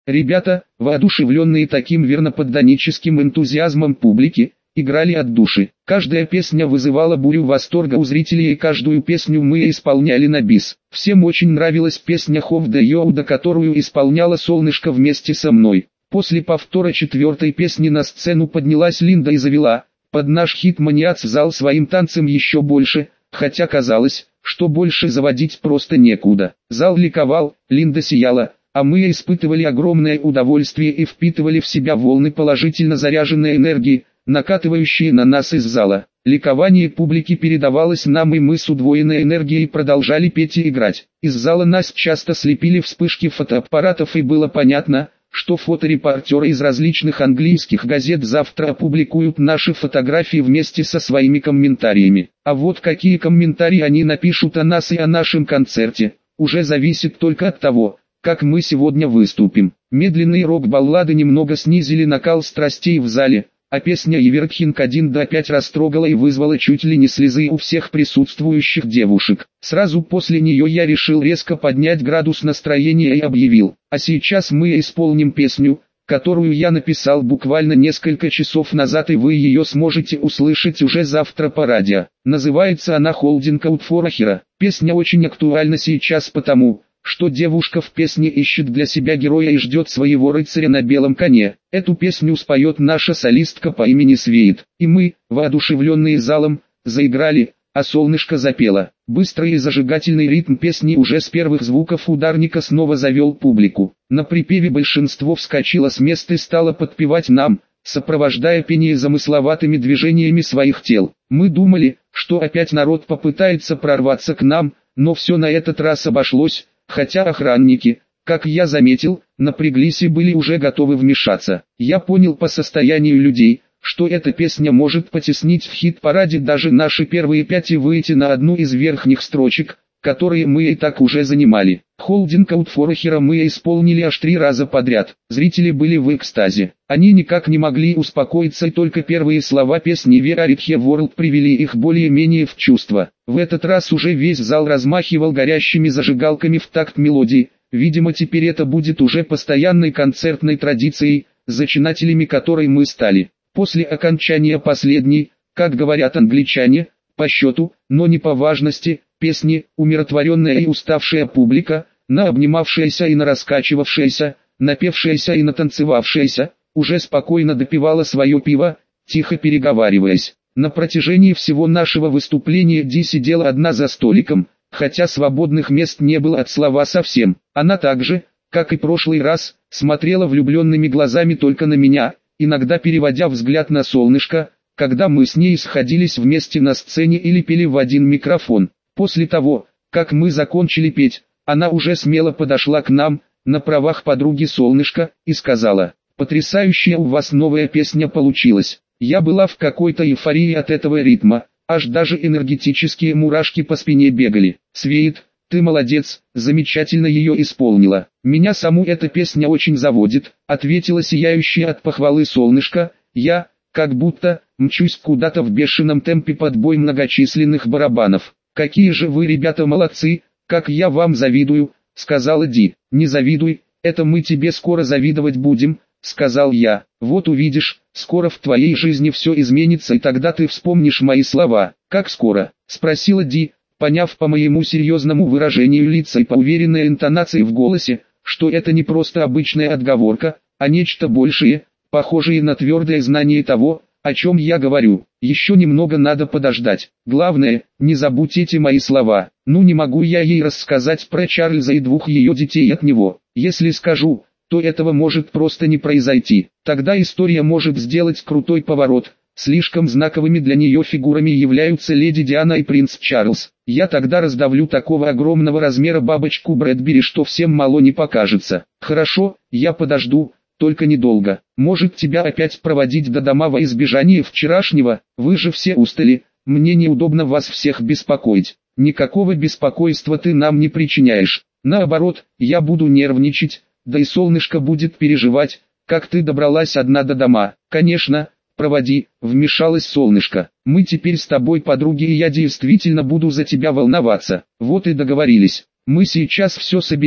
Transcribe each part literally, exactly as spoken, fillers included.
Ребята, воодушевленные таким верноподданническим энтузиазмом публики, играли от души. Каждая песня вызывала бурю восторга у зрителей, и каждую песню мы исполняли на бис. Всем очень нравилась песня «Ховда Йоуда», которую исполняла Солнышко вместе со мной. После повтора четвертой песни на сцену поднялась Линда и завела под наш хит «Маниац» зал своим танцем еще больше, хотя казалось, что больше заводить просто некуда. Зал ликовал, Линда сияла, а мы испытывали огромное удовольствие и впитывали в себя волны положительно заряженной энергии, накатывающие на нас из зала. Ликование публики передавалось нам, и мы с удвоенной энергией продолжали петь и играть. Из зала нас часто слепили вспышки фотоаппаратов, и было понятно, что фоторепортеры из различных английских газет завтра опубликуют наши фотографии вместе со своими комментариями. А вот какие комментарии они напишут о нас и о нашем концерте, уже зависит только от того, как мы сегодня выступим. Медленные рок-баллады немного снизили накал страстей в зале, а песня «Еверкхинг один до пять» растрогала и вызвала чуть ли не слезы у всех присутствующих девушек. Сразу после нее я решил резко поднять градус настроения и объявил: а сейчас мы исполним песню, которую я написал буквально несколько часов назад, и вы ее сможете услышать уже завтра по радио. Называется она «Holding Out for a Hero». Песня очень актуальна сейчас потому, что девушка в песне ищет для себя героя и ждет своего рыцаря на белом коне. Эту песню споет наша солистка по имени Свеит, и мы, воодушевленные залом, заиграли, а Солнышко запела. Быстрый и зажигательный ритм песни уже с первых звуков ударника снова завел публику. На припеве большинство вскочило с мест и стало подпевать нам, сопровождая пение замысловатыми движениями своих тел. Мы думали, что опять народ попытается прорваться к нам, но все на этот раз обошлось, хотя охранники, как я заметил, напряглись и были уже готовы вмешаться. Я понял по состоянию людей, что эта песня может потеснить в хит-параде даже наши первые пять и выйти на одну из верхних строчек, которые мы и так уже занимали. «Holding Out for a Hero» мы исполнили аж три раза подряд. Зрители были в экстазе. Они никак не могли успокоиться, и только первые слова песни «We are here world» привели их более-менее в чувство. В этот раз уже весь зал размахивал горящими зажигалками в такт мелодии. Видимо, теперь это будет уже постоянной концертной традицией, зачинателями которой мы стали. После окончания последней, как говорят англичане, по счету, но не по важности, песни, умиротворенная и уставшая публика, наобнимавшаяся и нараскачивавшаяся, напевшаяся и натанцевавшаяся, уже спокойно допивала свое пиво, тихо переговариваясь. На протяжении всего нашего выступления Ди сидела одна за столиком, хотя свободных мест не было от слова совсем. Она также, как и прошлый раз, смотрела влюбленными глазами только на меня, иногда переводя взгляд на Солнышко, когда мы с ней сходились вместе на сцене или пели в один микрофон. После того, как мы закончили петь, она уже смело подошла к нам, на правах подруги Солнышко, и сказала: «Потрясающая у вас новая песня получилась». Я была в какой-то эйфории от этого ритма, аж даже энергетические мурашки по спине бегали. «Свеит, ты молодец, замечательно ее исполнила. Меня саму эта песня очень заводит», ответила сияющая от похвалы Солнышко. «Я, как будто, мчусь куда-то в бешеном темпе под бой многочисленных барабанов». «Какие же вы, ребята, молодцы, как я вам завидую», сказала Ди. «Не завидуй, это мы тебе скоро завидовать будем», сказал я. «Вот увидишь, скоро в твоей жизни все изменится, и тогда ты вспомнишь мои слова». «Как скоро?» спросила Ди, поняв по моему серьезному выражению лица и по уверенной интонации в голосе, что это не просто обычная отговорка, а нечто большее, похожее на твердое знание того, о чем я говорю. «Еще немного надо подождать. Главное, не забудь эти мои слова». Ну, не могу я ей рассказать про Чарльза и двух ее детей от него. Если скажу, то этого может просто не произойти. Тогда история может сделать крутой поворот. Слишком знаковыми для нее фигурами являются леди Диана и принц Чарльз. Я тогда раздавлю такого огромного размера бабочку Брэдбери, что всем мало не покажется. «Хорошо, я подожду. Только недолго. Может, тебя опять проводить до дома во избежание вчерашнего? Вы же все устали, мне неудобно вас всех беспокоить». «Никакого беспокойства ты нам не причиняешь. Наоборот, я буду нервничать, да и Солнышко будет переживать, как ты добралась одна до дома». «Конечно, проводи», вмешалась Солнышко. «Мы теперь с тобой подруги, и я действительно буду за тебя волноваться». «Вот и договорились. Мы сейчас все соберем,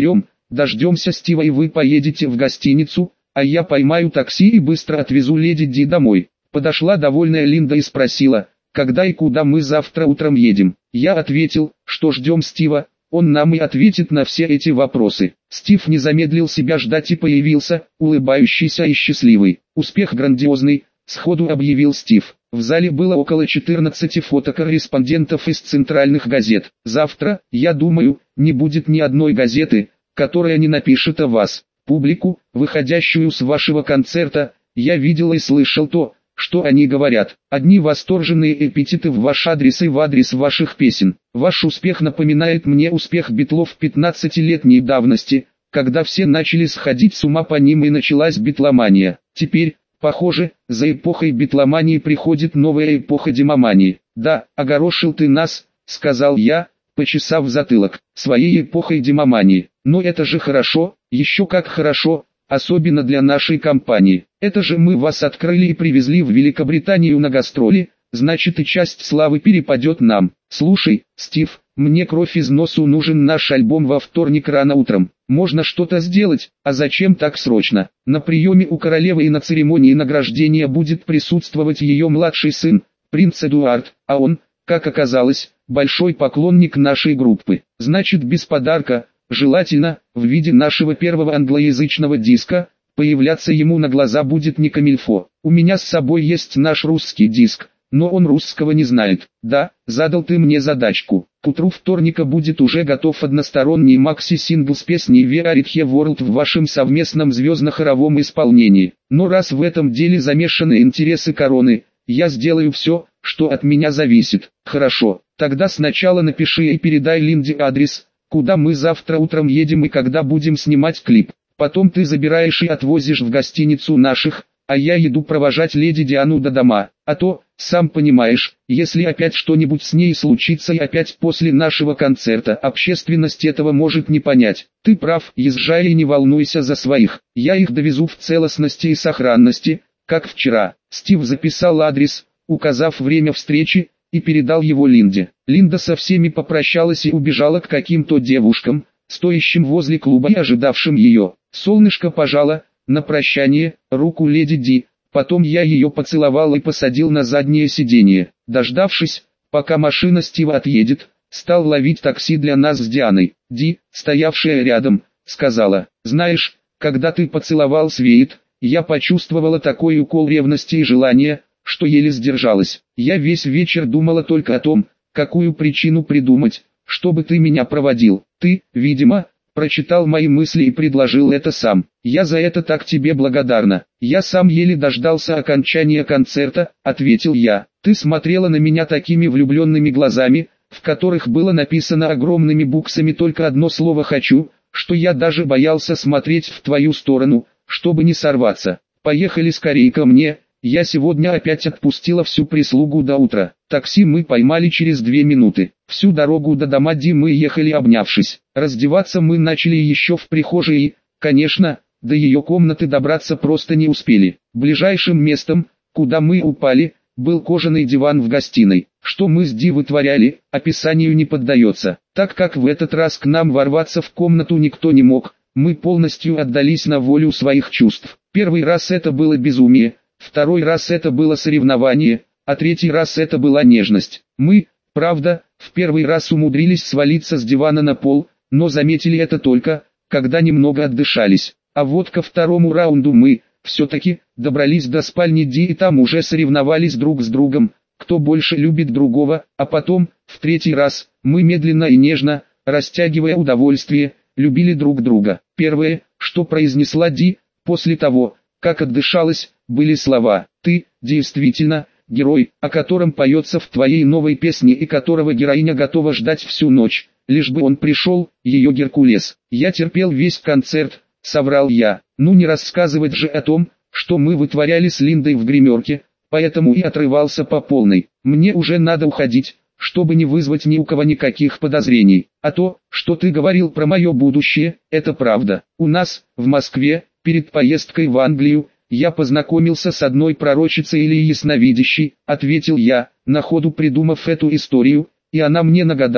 дождемся Стива и вы поедете в гостиницу, а я поймаю такси и быстро отвезу леди Ди домой. Подошла довольная Линда и спросила, когда и куда мы завтра утром едем. Я ответил, что ждем Стива, он нам и ответит на все эти вопросы. Стив не замедлил себя ждать и появился, улыбающийся и счастливый. Успех грандиозный, сходу объявил Стив. В зале было около четырнадцати фотокорреспондентов из центральных газет. Завтра, я думаю, не будет ни одной газеты, которая не напишет о вас. Публику, выходящую с вашего концерта, я видел и слышал то, что они говорят. Одни восторженные эпитеты в ваш адрес и в адрес ваших песен. Ваш успех напоминает мне успех Битлов пятнадцатилетней давности, когда все начали сходить с ума по ним и началась битломания. Теперь, похоже, за эпохой битломании приходит новая эпоха демомании. Да, огорошил ты нас, сказал я, почесав затылок, своей эпохой демомании. Но это же хорошо, еще как хорошо, особенно для нашей компании. Это же мы вас открыли и привезли в Великобританию на гастроли, значит и часть славы перепадет нам. Слушай, Стив, мне кровь из носу, нужен наш альбом во вторник рано утром. Можно что-то сделать, а зачем так срочно? На приеме у королевы и на церемонии награждения будет присутствовать ее младший сын, принц Эдуард, а он, как оказалось, большой поклонник нашей группы. Значит, без подарка, желательно, в виде нашего первого англоязычного диска, появляться ему на глаза будет не камильфо. У меня с собой есть наш русский диск, но он русского не знает. Да, задал ты мне задачку. К утру вторника будет уже готов односторонний макси-сингл с песней We Are It Here World в вашем совместном звездно-хоровом исполнении. Но раз в этом деле замешаны интересы короны, я сделаю все, что от меня зависит. Хорошо, тогда сначала напиши и передай Линде адрес, куда мы завтра утром едем и когда будем снимать клип. Потом ты забираешь и отвозишь в гостиницу наших, а я еду провожать леди Диану до дома. А то, сам понимаешь, если опять что-нибудь с ней случится и опять после нашего концерта, общественность этого может не понять. Ты прав, езжай и не волнуйся за своих. Я их довезу в целостности и сохранности, как вчера. Стив записал адрес, указав время встречи, и передал его Линде. Линда со всеми попрощалась и убежала к каким-то девушкам, стоящим возле клуба и ожидавшим ее. Солнышко пожало, на прощание, руку леди Ди, потом я ее поцеловал и посадил на заднее сиденье. Дождавшись, пока машина Стива отъедет, стал ловить такси для нас с Дианой. Ди, стоявшая рядом, сказала, знаешь, когда ты поцеловал Свейт, я почувствовала такой укол ревности и желания, что еле сдержалась. Я весь вечер думала только о том, какую причину придумать, чтобы ты меня проводил. Ты, видимо, прочитал мои мысли и предложил это сам. Я за это так тебе благодарна. Я сам еле дождался окончания концерта, ответил я. Ты смотрела на меня такими влюбленными глазами, в которых было написано огромными буквами только одно слово «хочу», что я даже боялся смотреть в твою сторону, чтобы не сорваться. Поехали скорее ко мне. Я сегодня опять отпустила всю прислугу до утра. Такси мы поймали через две минуты. Всю дорогу до дома Ди мы ехали обнявшись. Раздеваться мы начали еще в прихожей и, конечно, до ее комнаты добраться просто не успели. Ближайшим местом, куда мы упали, был кожаный диван в гостиной. Что мы с Ди вытворяли, описанию не поддается. Так как в этот раз к нам ворваться в комнату никто не мог, мы полностью отдались на волю своих чувств. Первый раз это было безумие. Второй раз это было соревнование, а третий раз это была нежность. Мы, правда, в первый раз умудрились свалиться с дивана на пол, но заметили это только, когда немного отдышались. А вот ко второму раунду мы, все-таки, добрались до спальни Ди и там уже соревновались друг с другом, кто больше любит другого, а потом, в третий раз, мы медленно и нежно, растягивая удовольствие, любили друг друга. Первое, что произнесла Ди, после того, как отдышалась, были слова «Ты, действительно, герой, о котором поется в твоей новой песне и которого героиня готова ждать всю ночь, лишь бы он пришел, ее Геркулес». Я терпел весь концерт, соврал я. Ну не рассказывать же о том, что мы вытворяли с Линдой в гримерке, поэтому и отрывался по полной. Мне уже надо уходить, чтобы не вызвать ни у кого никаких подозрений. А то, что ты говорил про мое будущее, это правда. У нас, в Москве, перед поездкой в Англию, я познакомился с одной пророчицей или ясновидящей, ответил я, на ходу придумав эту историю, и она мне нагадала,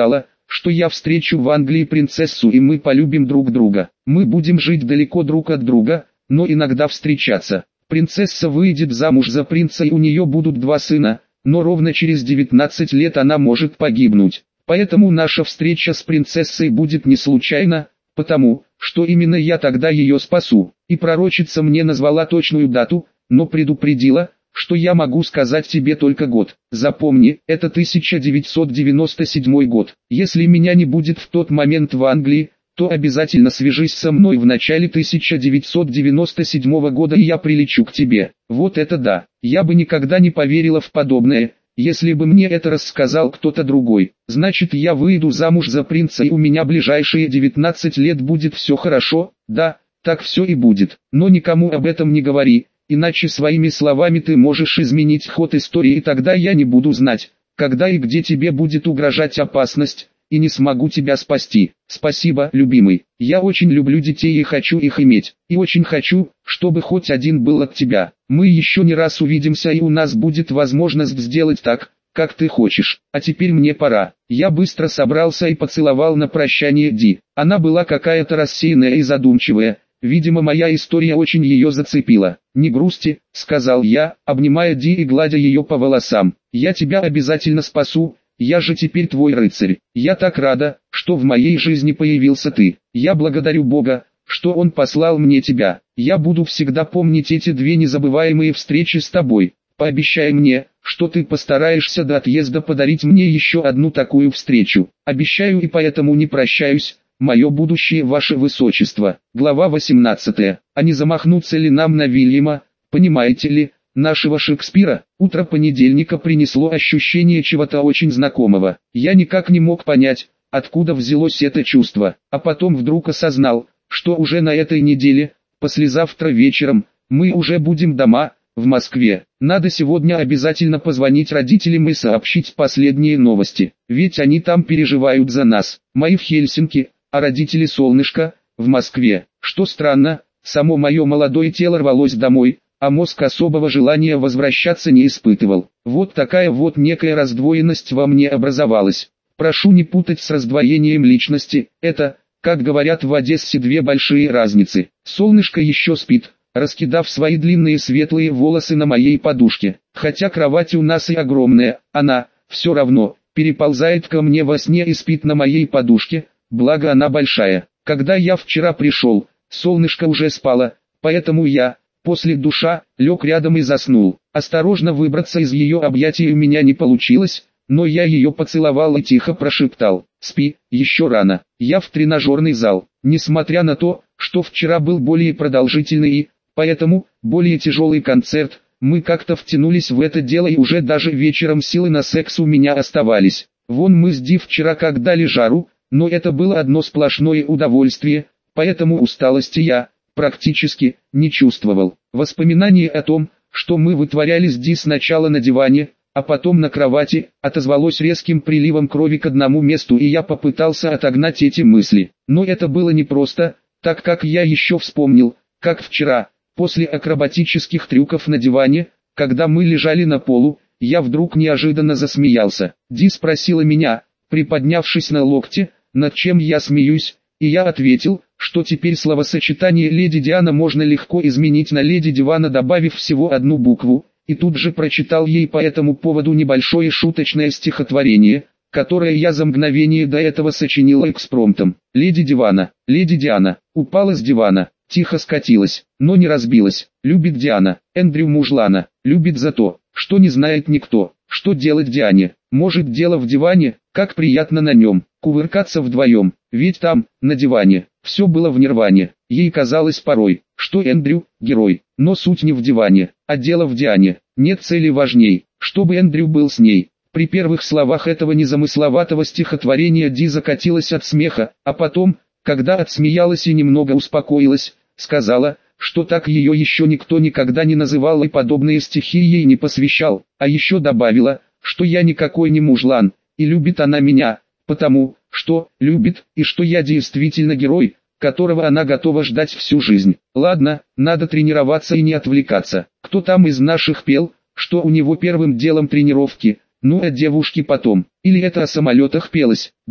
что я встречу в Англии принцессу и мы полюбим друг друга. Мы будем жить далеко друг от друга, но иногда встречаться. Принцесса выйдет замуж за принца и у нее будут два сына, но ровно через девятнадцать лет она может погибнуть. Поэтому наша встреча с принцессой будет не случайна, потому, что именно я тогда ее спасу. И пророчица мне назвала точную дату, но предупредила, что я могу сказать тебе только год. Запомни, это тысяча девятьсот девяносто седьмой год. Если меня не будет в тот момент в Англии, то обязательно свяжись со мной в начале тысяча девятьсот девяносто седьмого года и я прилечу к тебе. Вот это да. Я бы никогда не поверила в подобное, если бы мне это рассказал кто-то другой. Значит, я выйду замуж за принца и у меня ближайшие девятнадцать лет будет все хорошо? Да, так все и будет. Но никому об этом не говори. Иначе своими словами ты можешь изменить ход истории и тогда я не буду знать, когда и где тебе будет угрожать опасность, и не смогу тебя спасти. Спасибо, любимый. Я очень люблю детей и хочу их иметь. И очень хочу, чтобы хоть один был от тебя. Мы еще не раз увидимся и у нас будет возможность сделать так, как ты хочешь. А теперь мне пора. Я быстро собрался и поцеловал на прощание Ди. Она была какая-то рассеянная и задумчивая. Видимо, моя история очень ее зацепила. «Не грусти», — сказал я, обнимая Ди и гладя ее по волосам. «Я тебя обязательно спасу, я же теперь твой рыцарь. Я так рада, что в моей жизни появился ты. Я благодарю Бога, что Он послал мне тебя. Я буду всегда помнить эти две незабываемые встречи с тобой. Пообещай мне, что ты постараешься до отъезда подарить мне еще одну такую встречу». «Обещаю и поэтому не прощаюсь. Мое будущее ваше высочество». Глава восемнадцатая. А не замахнуться ли нам на Вильяма, понимаете ли, нашего Шекспира? Утро понедельника принесло ощущение чего-то очень знакомого. Я никак не мог понять, откуда взялось это чувство, а потом вдруг осознал, что уже на этой неделе, послезавтра вечером, мы уже будем дома, в Москве. Надо сегодня обязательно позвонить родителям и сообщить последние новости, ведь они там переживают за нас. Мои в Хельсинки, а родители Солнышко, в Москве. Что странно, само мое молодое тело рвалось домой, а мозг особого желания возвращаться не испытывал. Вот такая вот некая раздвоенность во мне образовалась. Прошу не путать с раздвоением личности, это, как говорят в Одессе, две большие разницы. Солнышко еще спит, раскидав свои длинные светлые волосы на моей подушке. Хотя кровать у нас и огромная, она, все равно, переползает ко мне во сне и спит на моей подушке, благо она большая. Когда я вчера пришел, Солнышко уже спало, поэтому я, после душа, лег рядом и заснул. Осторожно выбраться из ее объятий у меня не получилось, но я ее поцеловал и тихо прошептал: «Спи, еще рано». Я в тренажерный зал. Несмотря на то, что вчера был более продолжительный и, поэтому, более тяжелый концерт, мы как-то втянулись в это дело и уже даже вечером силы на секс у меня оставались. Вон мы с Ди вчера как дали жару, но это было одно сплошное удовольствие, поэтому усталости я, практически, не чувствовал. Воспоминание о том, что мы вытворяли с Ди сначала на диване, а потом на кровати, отозвалось резким приливом крови к одному месту и я попытался отогнать эти мысли. Но это было непросто, так как я еще вспомнил, как вчера, после акробатических трюков на диване, когда мы лежали на полу, я вдруг неожиданно засмеялся. Ди спросила меня, приподнявшись на локте, над чем я смеюсь, и я ответил, что теперь словосочетание «Леди Диана» можно легко изменить на «Леди Дивана», добавив всего одну букву, и тут же прочитал ей по этому поводу небольшое шуточное стихотворение, которое я за мгновение до этого сочинил экспромтом. «Леди Дивана, леди Диана, упала с дивана, тихо скатилась, но не разбилась, любит Диана, Эндрю мужлана, любит за то, что не знает никто, что делать Диане, может дело в диване, как приятно на нем, кувыркаться вдвоем, ведь там, на диване, все было в нирване». Ей казалось порой, что Эндрю – герой, но суть не в диване, а дело в Диане. Нет цели важней, чтобы Эндрю был с ней. При первых словах этого незамысловатого стихотворения Ди закатилась от смеха, а потом, когда отсмеялась и немного успокоилась, сказала, что так ее еще никто никогда не называл и подобные стихи ей не посвящал, а еще добавила, что я никакой не мужлан, и любит она меня, потому, что любит, и что я действительно герой, которого она готова ждать всю жизнь. Ладно, надо тренироваться и не отвлекаться. Кто там из наших пел, что у него первым делом тренировки, ну а девушки потом. Или это о самолетах пелось? Да,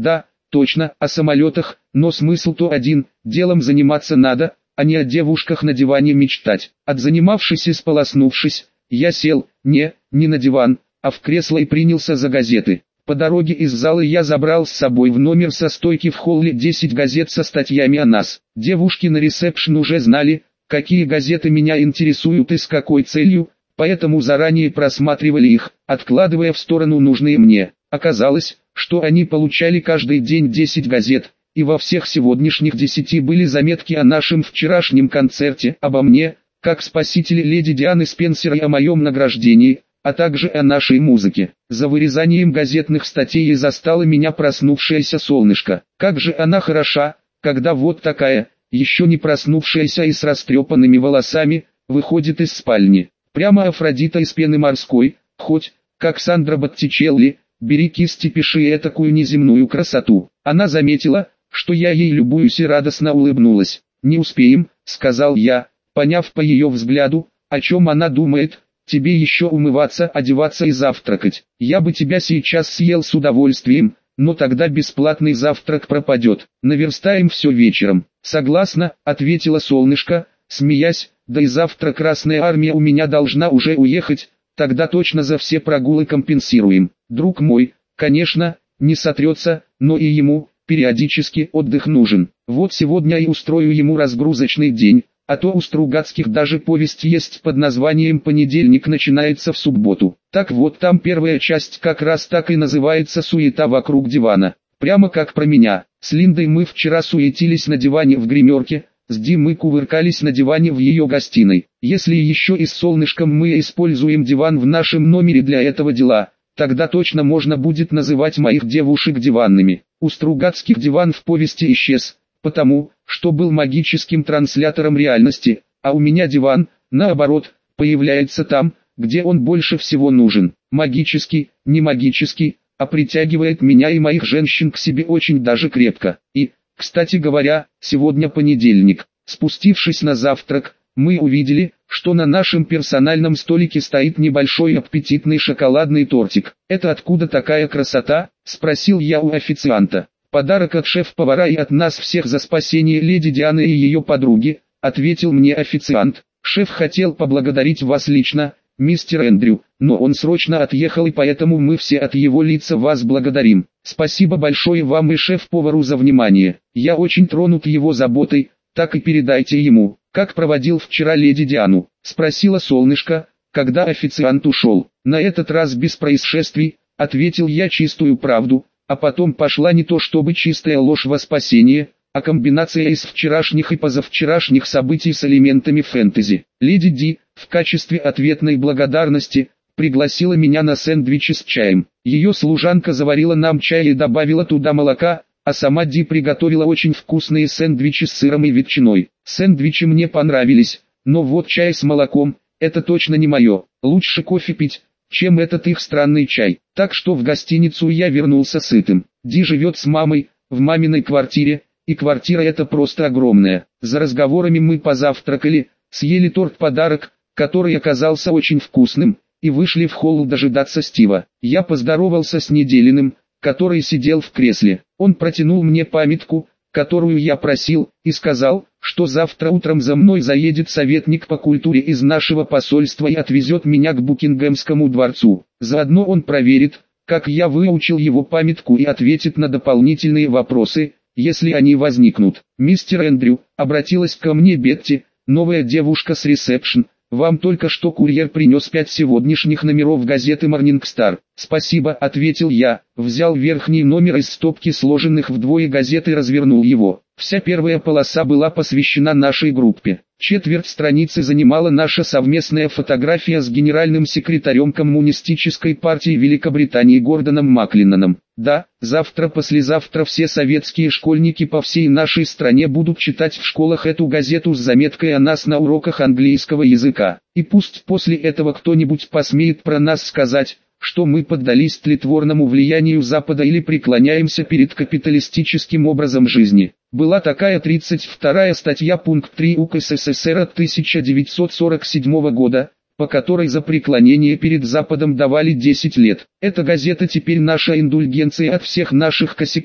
точно, о самолетах, но смысл-то один, делом заниматься надо, а не о девушках на диване мечтать. Отзанимавшись и сполоснувшись, я сел, не, не на диван, а в кресло и принялся за газеты. По дороге из зала я забрал с собой в номер со стойки в холле десять газет со статьями о нас. Девушки на ресепшн уже знали, какие газеты меня интересуют и с какой целью, поэтому заранее просматривали их, откладывая в сторону нужные мне. Оказалось, что они получали каждый день десять газет, и во всех сегодняшних десяти были заметки о нашем вчерашнем концерте, обо мне, как спасителе леди Дианы Спенсер и о моем награждении, а также о нашей музыке. За вырезанием газетных статей и застало меня проснувшееся солнышко. Как же она хороша, когда вот такая, еще не проснувшаяся и с растрепанными волосами, выходит из спальни. Прямо Афродита из пены морской, хоть, как Сандра Боттичелли, бери кисть и пиши этакую неземную красоту. Она заметила, что я ей любуюсь, и радостно улыбнулась. «Не успеем», — сказал я, поняв по ее взгляду, о чем она думает. «Тебе еще умываться, одеваться и завтракать. Я бы тебя сейчас съел с удовольствием, но тогда бесплатный завтрак пропадет. Наверстаем все вечером». «Согласна», — ответила солнышко, смеясь, «да и завтра Красная Армия у меня должна уже уехать, тогда точно за все прогулы компенсируем». Друг мой, конечно, не сотрется, но и ему, периодически, отдых нужен. Вот сегодня и устрою ему разгрузочный день. А то у Стругацких даже повесть есть под названием «Понедельник начинается в субботу». Так вот, там первая часть как раз так и называется «Суета вокруг дивана». Прямо как про меня. С Линдой мы вчера суетились на диване в гримерке, с Ди мы кувыркались на диване в ее гостиной. Если еще и с солнышком мы используем диван в нашем номере для этого дела, тогда точно можно будет называть моих девушек диванными. У Стругацких диван в повести исчез, потому что был магическим транслятором реальности, а у меня диван, наоборот, появляется там, где он больше всего нужен. Магический, не магический, а притягивает меня и моих женщин к себе очень даже крепко. И, кстати говоря, сегодня понедельник. Спустившись на завтрак, мы увидели, что на нашем персональном столике стоит небольшой аппетитный шоколадный тортик. «Это откуда такая красота?» – спросил я у официанта. «Подарок от шеф-повара и от нас всех за спасение леди Дианы и ее подруги», — ответил мне официант. «Шеф хотел поблагодарить вас лично, мистер Эндрю, но он срочно отъехал, и поэтому мы все от его лица вас благодарим. Спасибо большое вам и шеф-повару за внимание. Я очень тронут его заботой, так и передайте ему». «Как проводил вчера леди Диану?» — спросила солнышко, когда официант ушел. «На этот раз без происшествий», — ответил я чистую правду. А потом пошла не то чтобы чистая ложь во спасение, а комбинация из вчерашних и позавчерашних событий с элементами фэнтези. Леди Ди, в качестве ответной благодарности, пригласила меня на сэндвичи с чаем. Ее служанка заварила нам чай и добавила туда молока, а сама Ди приготовила очень вкусные сэндвичи с сыром и ветчиной. Сэндвичи мне понравились, но вот чай с молоком – это точно не мое. Лучше кофе пить, чем этот их странный чай. Так что в гостиницу я вернулся сытым. Ди живет с мамой, в маминой квартире, и квартира эта просто огромная. За разговорами мы позавтракали, съели торт-подарок, который оказался очень вкусным, и вышли в холл дожидаться Стива. Я поздоровался с Неделиным, который сидел в кресле. Он протянул мне памятку, которую я просил, и сказал, что завтра утром за мной заедет советник по культуре из нашего посольства и отвезет меня к Букингемскому дворцу. Заодно он проверит, как я выучил его памятку, и ответит на дополнительные вопросы, если они возникнут. «Мистер Эндрю», — обратилась ко мне Бетти, новая девушка с ресепшн, — «вам только что курьер принес пять сегодняшних номеров газеты Morning Star». «Спасибо», — ответил я, взял верхний номер из стопки сложенных вдвое газет и развернул его. Вся первая полоса была посвящена нашей группе. Четверть страницы занимала наша совместная фотография с генеральным секретарем Коммунистической партии Великобритании Гордоном Маклиноном. Да, завтра-послезавтра все советские школьники по всей нашей стране будут читать в школах эту газету с заметкой о нас на уроках английского языка. И пусть после этого кто-нибудь посмеет про нас сказать, что мы поддались тлетворному влиянию Запада или преклоняемся перед капиталистическим образом жизни. Была такая тридцать вторая статья пункт три УК СССР от тысяча девятьсот сорок седьмого года, по которой за преклонение перед Западом давали десять лет. Эта газета теперь наша индульгенция от всех наших косяков,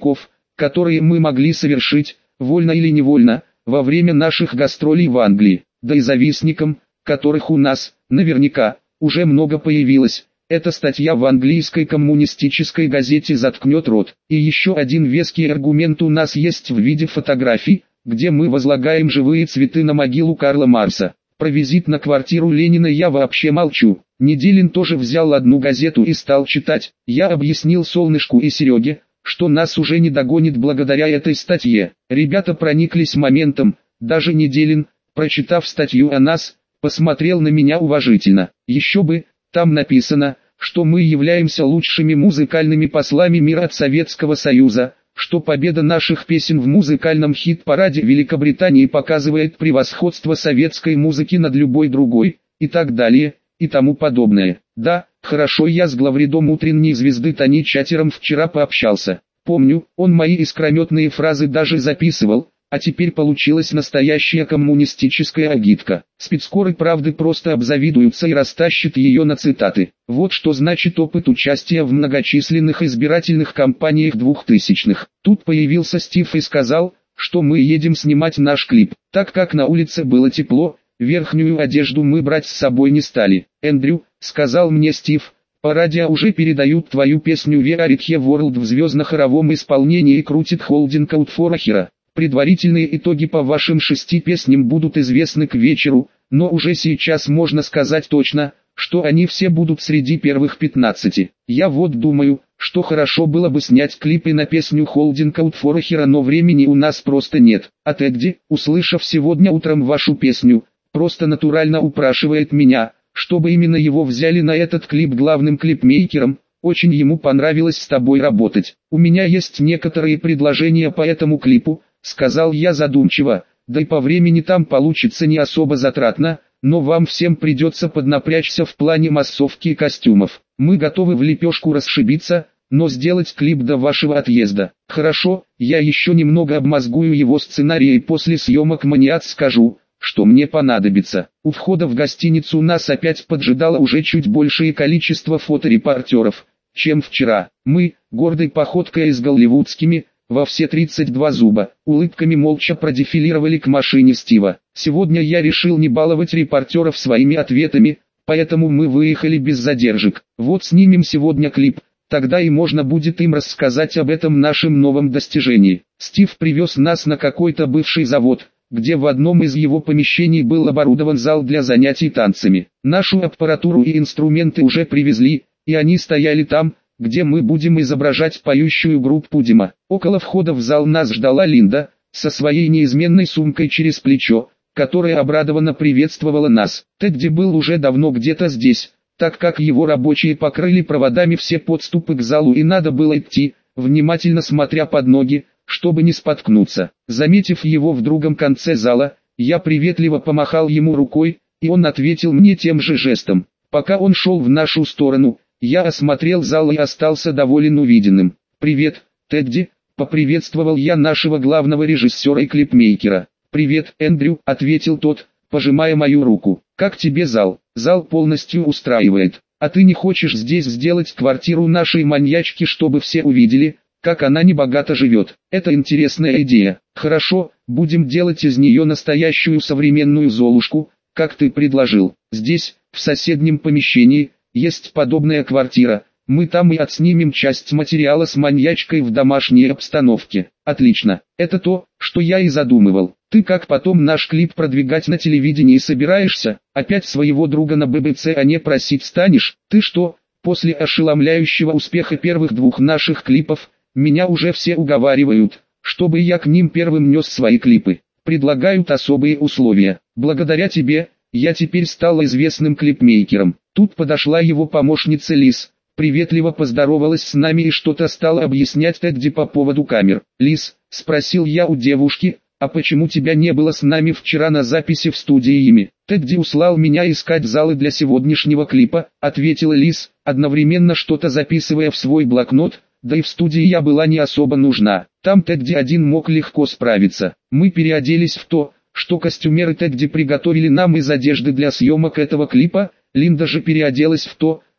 которые мы могли совершить, вольно или невольно, во время наших гастролей в Англии. Да и завистникам, которых у нас, наверняка, уже много появилось. Эта статья в английской коммунистической газете заткнет рот. И еще один веский аргумент у нас есть в виде фотографий, где мы возлагаем живые цветы на могилу Карла Маркса. Про визит на квартиру Ленина я вообще молчу. Неделин тоже взял одну газету и стал читать. Я объяснил Солнышку и Сереге, что нас уже не догонит благодаря этой статье. Ребята прониклись моментом, даже Неделин, прочитав статью о нас, посмотрел на меня уважительно. Еще бы, там написано, что мы являемся лучшими музыкальными послами мира от Советского Союза, что победа наших песен в музыкальном хит-параде Великобритании показывает превосходство советской музыки над любой другой, и так далее, и тому подобное. Да, хорошо, я с главредом утренней звезды Тони Чатером вчера пообщался. Помню, он мои искрометные фразы даже записывал, а теперь получилась настоящая коммунистическая агитка. Спецкоры правды просто обзавидуются и растащат ее на цитаты. Вот что значит опыт участия в многочисленных избирательных кампаниях двухтысячных. Тут появился Стив и сказал, что мы едем снимать наш клип. Так как на улице было тепло, верхнюю одежду мы брать с собой не стали. «Эндрю», — сказал мне Стив, — «по радио уже передают твою песню «We Are It Here World» в звездно-хоровом исполнении и крутит холдинг Out for a Hero. Предварительные итоги по вашим шести песням будут известны к вечеру, но уже сейчас можно сказать точно, что они все будут среди первых пятнадцати. Я вот думаю, что хорошо было бы снять клипы на песню «Holding Out for a Hero», но времени у нас просто нет. А Тедди, услышав сегодня утром вашу песню, просто натурально упрашивает меня, чтобы именно его взяли на этот клип главным клипмейкером. Очень ему понравилось с тобой работать. У меня есть некоторые предложения по этому клипу, сказал я задумчиво, да и по времени там получится не особо затратно, но вам всем придется поднапрячься в плане массовки и костюмов. Мы готовы в лепешку расшибиться, но сделать клип до вашего отъезда. Хорошо, я еще немного обмозгую его сценарий и после съемок Маниац скажу, что мне понадобится. У входа в гостиницу нас опять поджидало уже чуть большее количество фоторепортеров, чем вчера. Мы, гордой походкой и с голливудскими, во все тридцать два зуба, улыбками молча продефилировали к машине Стива. Сегодня я решил не баловать репортеров своими ответами, поэтому мы выехали без задержек. Вот снимем сегодня клип, тогда и можно будет им рассказать об этом нашем новом достижении. Стив привез нас на какой-то бывший завод, где в одном из его помещений был оборудован зал для занятий танцами. Нашу аппаратуру и инструменты уже привезли, и они стояли там, где мы будем изображать поющую группу Дима. Около входа в зал нас ждала Линда, со своей неизменной сумкой через плечо, которая обрадованно приветствовала нас. Тедди был уже давно где-то здесь, так как его рабочие покрыли проводами все подступы к залу и надо было идти, внимательно смотря под ноги, чтобы не споткнуться. Заметив его в другом конце зала, я приветливо помахал ему рукой, и он ответил мне тем же жестом. Пока он шел в нашу сторону, я осмотрел зал и остался доволен увиденным. «Привет, Тедди», — поприветствовал я нашего главного режиссера и клипмейкера. «Привет, Эндрю», — ответил тот, пожимая мою руку. «Как тебе зал?» «Зал полностью устраивает. А ты не хочешь здесь сделать квартиру нашей маньячки, чтобы все увидели, как она небогато живет? Это интересная идея. Хорошо, будем делать из нее настоящую современную Золушку, как ты предложил. Здесь, в соседнем помещении, есть подобная квартира. Мы там и отснимем часть материала с маньячкой в домашней обстановке». «Отлично. Это то, что я и задумывал. Ты как потом наш клип продвигать на телевидении собираешься? Опять своего друга на бэ бэ цэ о не просить станешь? Ты что, после ошеломляющего успеха первых двух наших клипов, меня уже все уговаривают, чтобы я к ним первым нес свои клипы. Предлагают особые условия. Благодаря тебе, я теперь стал известным клипмейкером». Тут подошла его помощница Лиз, приветливо поздоровалась с нами и что-то стала объяснять Тедди по поводу камер. «Лиз», — спросил я у девушки, — «а почему тебя не было с нами вчера на записи в студии ими?» «Тедди услал меня искать залы для сегодняшнего клипа», — ответила Лиз, одновременно что-то записывая в свой блокнот, да и в студии я была не особо нужна. Там Тедди один мог легко справиться. Мы переоделись в то, что костюмеры Тедди приготовили нам из одежды для съемок этого клипа. Линда же переоделась в то,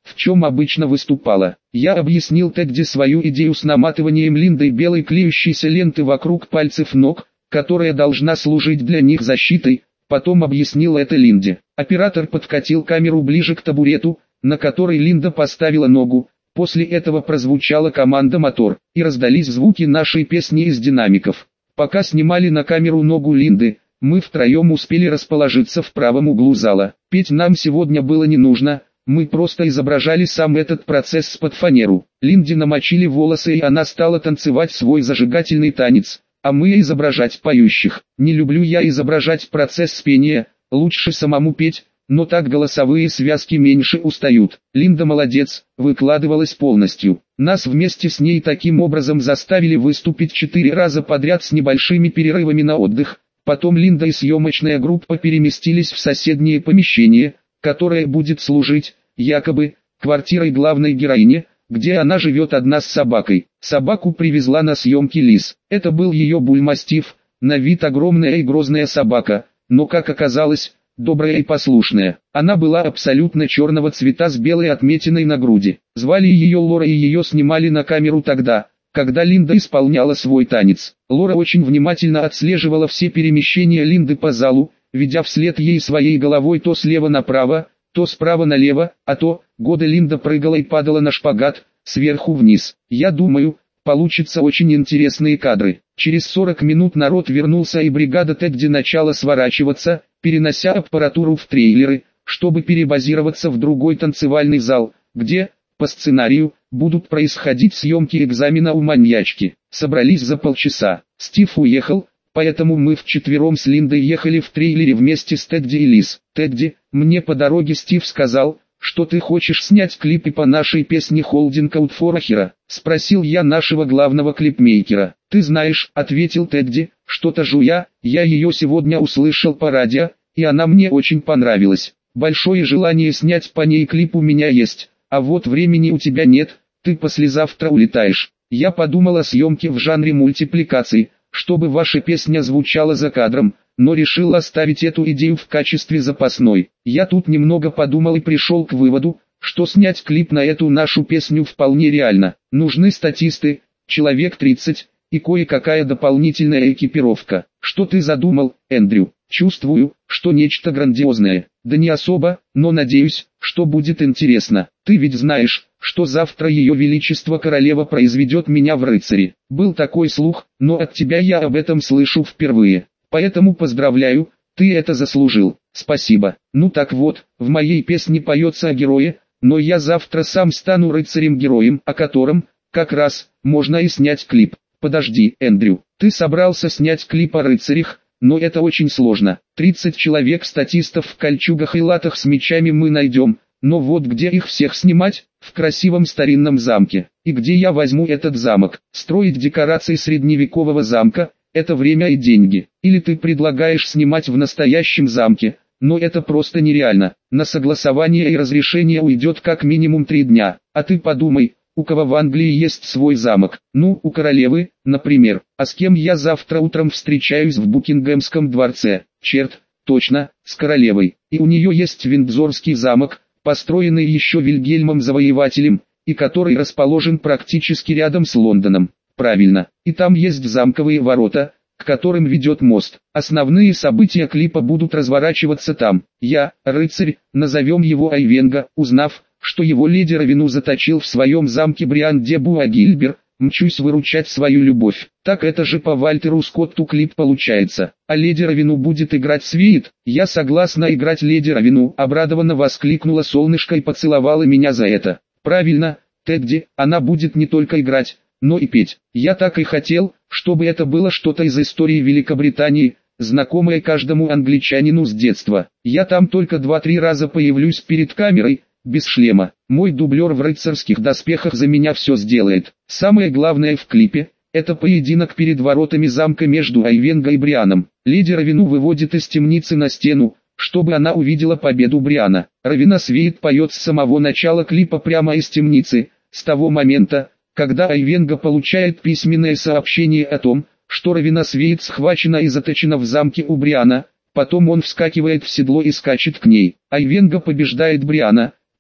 в чем обычно выступала. Я объяснил Тедди свою идею с наматыванием Линдой белой клеющейся ленты вокруг пальцев ног, которая должна служить для них защитой, потом объяснил это Линде. Оператор подкатил камеру ближе к табурету, на который Линда поставила ногу. После этого прозвучала команда «Мотор», и раздались звуки нашей песни из динамиков. Пока снимали на камеру ногу Линды, мы втроем успели расположиться в правом углу зала. Петь нам сегодня было не нужно, мы просто изображали сам этот процесс под фанеру. Линде намочили волосы, и она стала танцевать свой зажигательный танец, а мы изображать поющих. Не люблю я изображать процесс пения, лучше самому петь, но так голосовые связки меньше устают. Линда молодец, выкладывалась полностью. Нас вместе с ней таким образом заставили выступить четыре раза подряд с небольшими перерывами на отдых. Потом Линда и съемочная группа переместились в соседнее помещение, которое будет служить, якобы, квартирой главной героини, где она живет одна с собакой. Собаку привезла на съемки Лиз. Это был ее бульмастиф, на вид огромная и грозная собака, но, как оказалось, добрая и послушная. Она была абсолютно черного цвета с белой отметиной на груди. Звали ее Лора, и ее снимали на камеру тогда, когда Линда исполняла свой танец. Лора очень внимательно отслеживала все перемещения Линды по залу, ведя вслед ей своей головой то слева направо, то справа налево, а то, годы Линда прыгала и падала на шпагат, сверху вниз. Я думаю, получатся очень интересные кадры. Через сорок минут народ вернулся, и бригада Тедди начала сворачиваться, перенося аппаратуру в трейлеры, чтобы перебазироваться в другой танцевальный зал, где, по сценарию, будут происходить съемки экзамена у маньячки. Собрались за полчаса. Стив уехал, поэтому мы вчетвером с Линдой ехали в трейлере вместе с Тедди и Лиз. «Тедди, мне по дороге Стив сказал, что ты хочешь снять клипы по нашей песне «Holding Out for a Hero», — спросил я нашего главного клипмейкера. «Ты знаешь», — ответил Тедди, что-то жуя, «я ее сегодня услышал по радио, и она мне очень понравилась. Большое желание снять по ней клип у меня есть, а вот времени у тебя нет, ты послезавтра улетаешь». Я подумал о съемке в жанре мультипликации, чтобы ваша песня звучала за кадром, но решил оставить эту идею в качестве запасной. Я тут немного подумал и пришел к выводу, что снять клип на эту нашу песню вполне реально. Нужны статисты, человек тридцать, и кое-какая дополнительная экипировка. Что ты задумал, Эндрю? Чувствую, что нечто грандиозное. Да не особо, но надеюсь, что будет интересно. Ты ведь знаешь, что завтра Ее Величество Королева произведет меня в рыцари. Был такой слух, но от тебя я об этом слышу впервые. Поэтому поздравляю, ты это заслужил. Спасибо. Ну так вот, в моей песне поется о герое, но я завтра сам стану рыцарем-героем, о котором, как раз, можно и снять клип. Подожди, Эндрю, ты собрался снять клип о рыцарях, но это очень сложно. тридцать человек статистов в кольчугах и латах с мечами мы найдем, но вот где их всех снимать? В красивом старинном замке. И где я возьму этот замок? Строить декорации средневекового замка – это время и деньги. Или ты предлагаешь снимать в настоящем замке, но это просто нереально. На согласование и разрешение уйдет как минимум три дня. А ты подумай, у кого в Англии есть свой замок? Ну, у королевы, например. А с кем я завтра утром встречаюсь в Букингемском дворце? Черт, точно, с королевой. И у нее есть Виндзорский замок, построенный еще Вильгельмом Завоевателем, и который расположен практически рядом с Лондоном. Правильно, и там есть замковые ворота, к которым ведет мост. Основные события клипа будут разворачиваться там. Я, рыцарь, назовем его Айвенго, узнав, что его леди Равену заточил в своем замке Бриан де Буа-Гильбер, мчусь выручать свою любовь. Так это же по Вальтеру Скотту клип получается. А леди Равену будет играть Свит. Я согласна играть леди Равену, обрадованно воскликнула солнышко и поцеловала меня за это. Правильно, Тедди, она будет не только играть, но и петь. Я так и хотел, чтобы это было что-то из истории Великобритании, знакомое каждому англичанину с детства. Я там только два-три раза появлюсь перед камерой, без шлема. Мой дублер в рыцарских доспехах за меня все сделает. Самое главное в клипе – это поединок перед воротами замка между Айвенго и Брианом. Леди Равену выводит из темницы на стену, чтобы она увидела победу Бриана. Равена Свит поет с самого начала клипа прямо из темницы, с того момента, когда Айвенго получает письменное сообщение о том, что Равена Свит схвачена и заточена в замке у Бриана. Потом он вскакивает в седло и скачет к ней. Айвенго побеждает Бриана,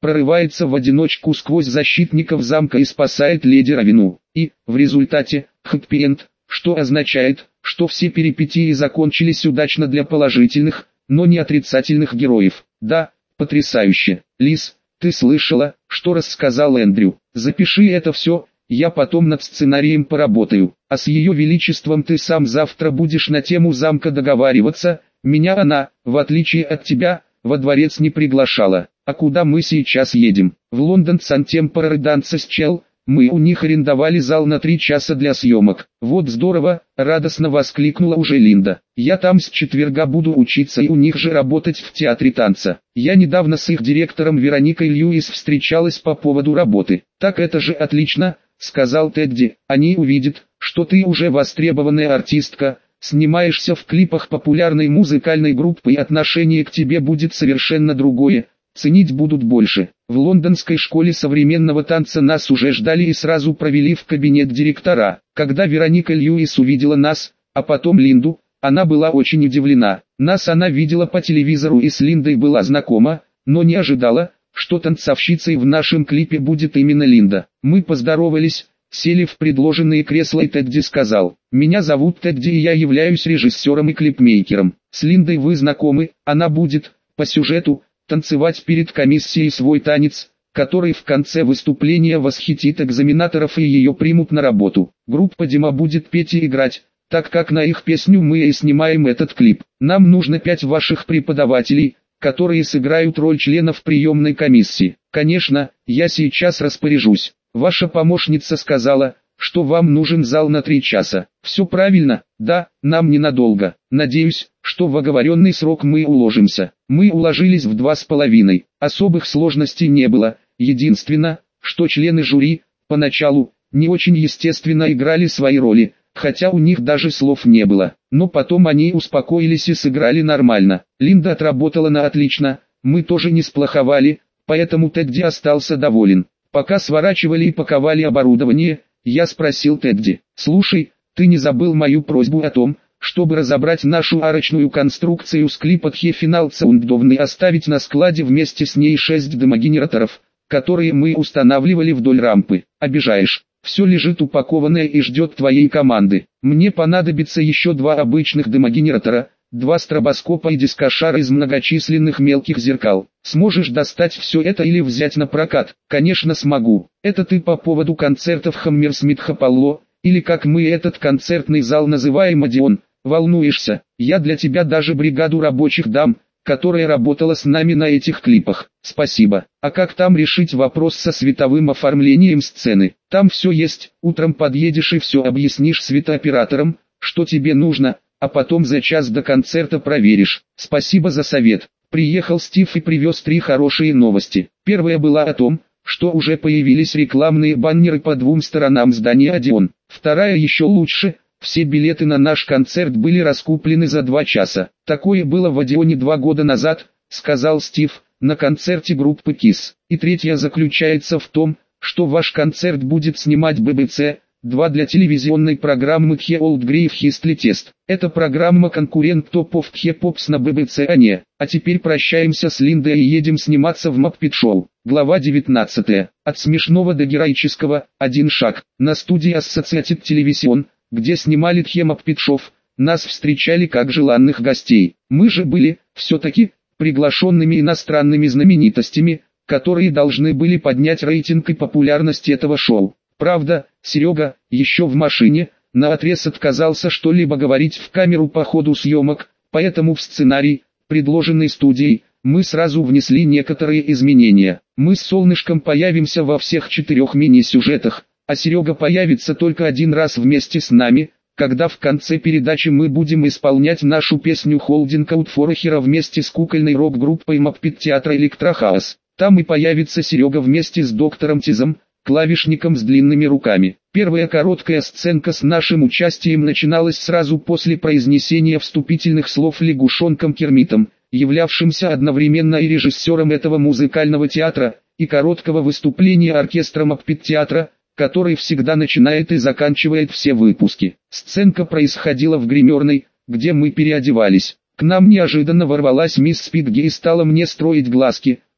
прорывается в одиночку сквозь защитников замка и спасает леди Равену. И, в результате, хэппи-энд, что означает, что все перипетии закончились удачно для положительных, но не отрицательных героев. Да, потрясающе. Лиз, ты слышала, что рассказал Эндрю? Запиши это все, я потом над сценарием поработаю. А с ее величеством ты сам завтра будешь на тему замка договариваться. Меня она, в отличие от тебя, во дворец не приглашала. А куда мы сейчас едем? В Лондон Сан-Темпорары Данцес Чел. Мы у них арендовали зал на три часа для съемок. Вот здорово, радостно воскликнула уже Линда. Я там с четверга буду учиться и у них же работать в театре танца. Я недавно с их директором Вероникой Льюис встречалась по поводу работы. Так это же отлично, сказал Тедди. Они увидят, что ты уже востребованная артистка, снимаешься в клипах популярной музыкальной группы и отношение к тебе будет совершенно другое. Ценить будут больше. В лондонской школе современного танца нас уже ждали и сразу провели в кабинет директора. Когда Вероника Льюис увидела нас, а потом Линду, она была очень удивлена. Нас она видела по телевизору и с Линдой была знакома, но не ожидала, что танцовщицей в нашем клипе будет именно Линда. Мы поздоровались, сели в предложенные кресла и Тедди сказал: «Меня зовут Тедди и я являюсь режиссером и клипмейкером. С Линдой вы знакомы, она будет, по сюжету, танцевать перед комиссией свой танец, который в конце выступления восхитит экзаменаторов и ее примут на работу. Группа Дима будет петь и играть, так как на их песню мы и снимаем этот клип. Нам нужно пять ваших преподавателей, которые сыграют роль членов приемной комиссии. Конечно, я сейчас распоряжусь. Ваша помощница сказала, что вам нужен зал на три часа. Все правильно? Да, нам ненадолго. Надеюсь, что в оговоренный срок мы уложимся. Мы уложились в два с половиной. Особых сложностей не было. Единственное, что члены жюри, поначалу, не очень естественно играли свои роли, хотя у них даже слов не было. Но потом они успокоились и сыграли нормально. Линда отработала на отлично, мы тоже не сплоховали, поэтому Тедди остался доволен. Пока сворачивали и паковали оборудование, я спросил Тедди: «Слушай, ты не забыл мою просьбу о том, чтобы разобрать нашу арочную конструкцию с клипа Тхе Финал Цаундовны и оставить на складе вместе с ней шесть демогенераторов, которые мы устанавливали вдоль рампы? Обижаешь. Все лежит упакованное и ждет твоей команды. Мне понадобится еще два обычных демогенератора, два стробоскопа и дискошар из многочисленных мелких зеркал. Сможешь достать все это или взять на прокат?» «Конечно смогу. Это ты по поводу концертов Хаммерсмит Хаполло, или как мы этот концертный зал называем, Одеон, волнуешься? Я для тебя даже бригаду рабочих дам, которая работала с нами на этих клипах. Спасибо. А как там решить вопрос со световым оформлением сцены? Там все есть. Утром подъедешь и все объяснишь светооператорам, что тебе нужно, а потом за час до концерта проверишь. Спасибо за совет». Приехал Стив и привез три хорошие новости. Первая была о том, что уже появились рекламные баннеры по двум сторонам здания Одеон. Вторая еще лучше. Все билеты на наш концерт были раскуплены за два часа. «Такое было в Одеоне два года назад», — сказал Стив, — «на концерте группы Kiss. И третья заключается в том, что ваш концерт будет снимать би би си два для телевизионной программы The Old Grey History Test. Это программа-конкурент Top of the Pops на би би си, а не. А теперь прощаемся с Линдой и едем сниматься в Muppet Show». Глава девятнадцатая. От смешного до героического. Один шаг. На студии Associated Television, где снимали The Muppet Show, нас встречали как желанных гостей. Мы же были, все-таки, приглашенными иностранными знаменитостями, которые должны были поднять рейтинг и популярность этого шоу. Правда, Серега, еще в машине, наотрез отказался что-либо говорить в камеру по ходу съемок, поэтому в сценарий, предложенный студией, мы сразу внесли некоторые изменения. Мы с Солнышком появимся во всех четырех мини-сюжетах, а Серега появится только один раз вместе с нами, когда в конце передачи мы будем исполнять нашу песню «Holding Out for a Hero» вместе с кукольной рок-группой Muppet театра Электрохаос. Там и появится Серега вместе с доктором Тизом, клавишником с длинными руками. Первая короткая сценка с нашим участием начиналась сразу после произнесения вступительных слов лягушонком Кермитом, являвшимся одновременно и режиссером этого музыкального театра, и короткого выступления оркестра Muppet театра, который всегда начинает и заканчивает все выпуски. Сценка происходила в гримерной, где мы переодевались. К нам неожиданно ворвалась мисс Спидги и стала мне строить глазки,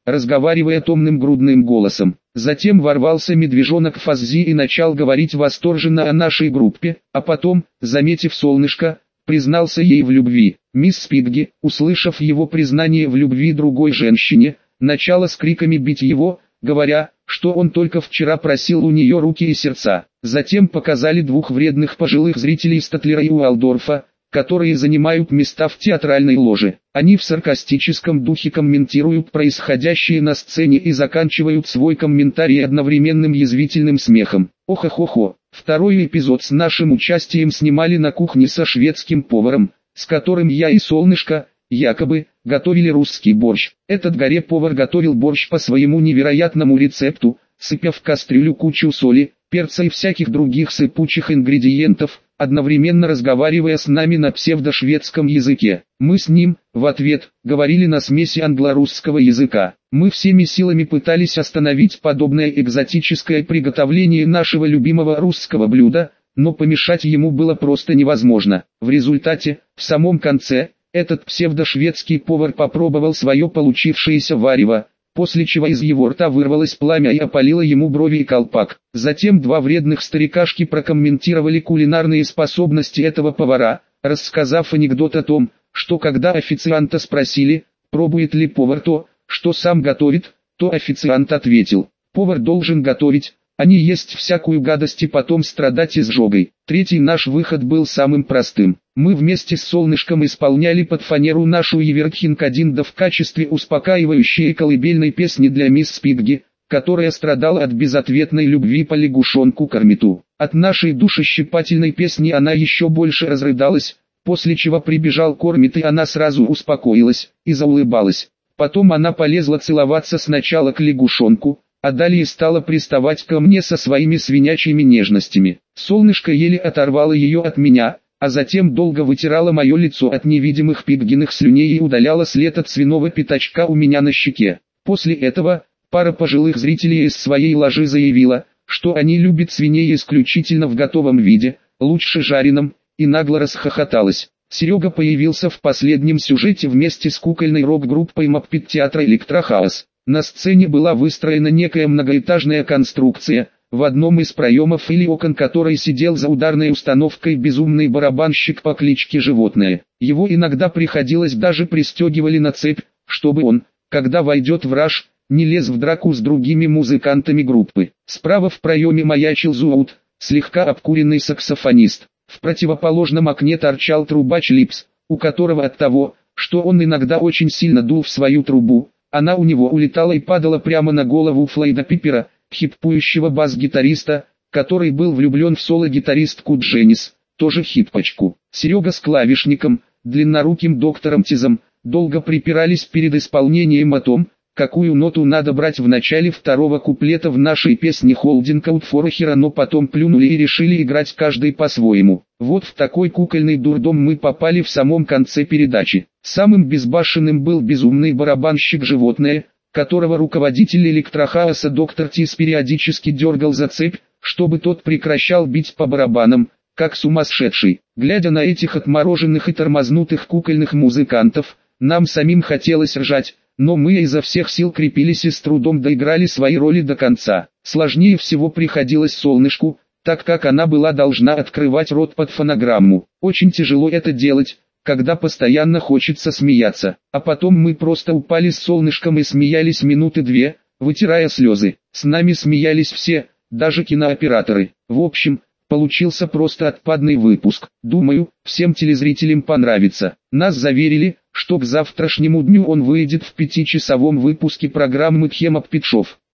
разговаривая томным грудным голосом. Затем ворвался медвежонок Фаззи и начал говорить восторженно о нашей группе, а потом, заметив солнышко, признался ей в любви. Мисс Пигги, услышав его признание в любви другой женщине, начала с криками бить его, говоря, что он только вчера просил у нее руки и сердца. Затем показали двух вредных пожилых зрителей Статлера и Уалдорфа, которые занимают места в театральной ложе. Они в саркастическом духе комментируют происходящее на сцене и заканчивают свой комментарий одновременным язвительным смехом. Ох-охо-хо. Второй эпизод с нашим участием снимали на кухне со шведским поваром, с которым я и Солнышко, якобы, готовили русский борщ. Этот горе-повар готовил борщ по своему невероятному рецепту, сыпя в кастрюлю кучу соли, перца и всяких других сыпучих ингредиентов, одновременно разговаривая с нами на псевдошведском языке. Мы с ним, в ответ, говорили на смеси англо-русского языка. Мы всеми силами пытались остановить подобное экзотическое приготовление нашего любимого русского блюда, но помешать ему было просто невозможно. В результате, в самом конце, этот псевдошведский повар попробовал свое получившееся варево, после чего из его рта вырвалось пламя и опалило ему брови и колпак. Затем два вредных старикашки прокомментировали кулинарные способности этого повара, рассказав анекдот о том, что когда официанта спросили, пробует ли повар то, что сам готовит, то официант ответил: повар должен готовить, а не есть всякую гадость и потом страдать изжогой. Третий наш выход был самым простым. Мы вместе с Солнышком исполняли под фанеру нашу Евертхинг-один в качестве успокаивающей и колыбельной песни для мисс Пигги, которая страдала от безответной любви по лягушонку Кормиту. От нашей душещипательной песни она еще больше разрыдалась, после чего прибежал Кормит и она сразу успокоилась и заулыбалась. Потом она полезла целоваться сначала к лягушонку, а далее стала приставать ко мне со своими свинячьими нежностями. Солнышко еле оторвало ее от меня, а затем долго вытирала мое лицо от невидимых пиггиных слюней и удаляла след от свиного пятачка у меня на щеке. После этого, пара пожилых зрителей из своей ложи заявила, что они любят свиней исключительно в готовом виде, лучше жареном, и нагло расхохоталась. Серега появился в последнем сюжете вместе с кукольной рок-группой Маппет театра Электрохаос. На сцене была выстроена некая многоэтажная конструкция, в одном из проемов или окон которой сидел за ударной установкой безумный барабанщик по кличке Животное. Его иногда приходилось даже пристегивали на цепь, чтобы он, когда войдет в раж, не лез в драку с другими музыкантами группы. Справа в проеме маячил Зуут, слегка обкуренный саксофонист. В противоположном окне торчал трубач Липс, у которого от того, что он иногда очень сильно дул в свою трубу, она у него улетала и падала прямо на голову Флойда Пиппера, хиппующего бас-гитариста, который был влюблен в соло-гитаристку Дженнис, тоже хиппочку. Серега с клавишником, длинноруким доктором Тизом, долго припирались перед исполнением о том, какую ноту надо брать в начале второго куплета в нашей песне «Holding Out for a Hero», но потом плюнули и решили играть каждый по-своему. Вот в такой кукольный дурдом мы попали в самом конце передачи. Самым безбашенным был безумный барабанщик Животное, которого руководитель Электрохаоса доктор Тис периодически дергал за цепь, чтобы тот прекращал бить по барабанам, как сумасшедший. Глядя на этих отмороженных и тормознутых кукольных музыкантов, нам самим хотелось ржать, но мы изо всех сил крепились и с трудом доиграли свои роли до конца. Сложнее всего приходилось Солнышку, так как она была должна открывать рот под фонограмму. Очень тяжело это делать, когда постоянно хочется смеяться. А потом мы просто упали с Солнышком и смеялись минуты две, вытирая слезы. С нами смеялись все, даже кинооператоры. В общем, получился просто отпадный выпуск. Думаю, всем телезрителям понравится. Нас заверили, что к завтрашнему дню он выйдет в пятичасовом выпуске программы «Тхемап Петшов».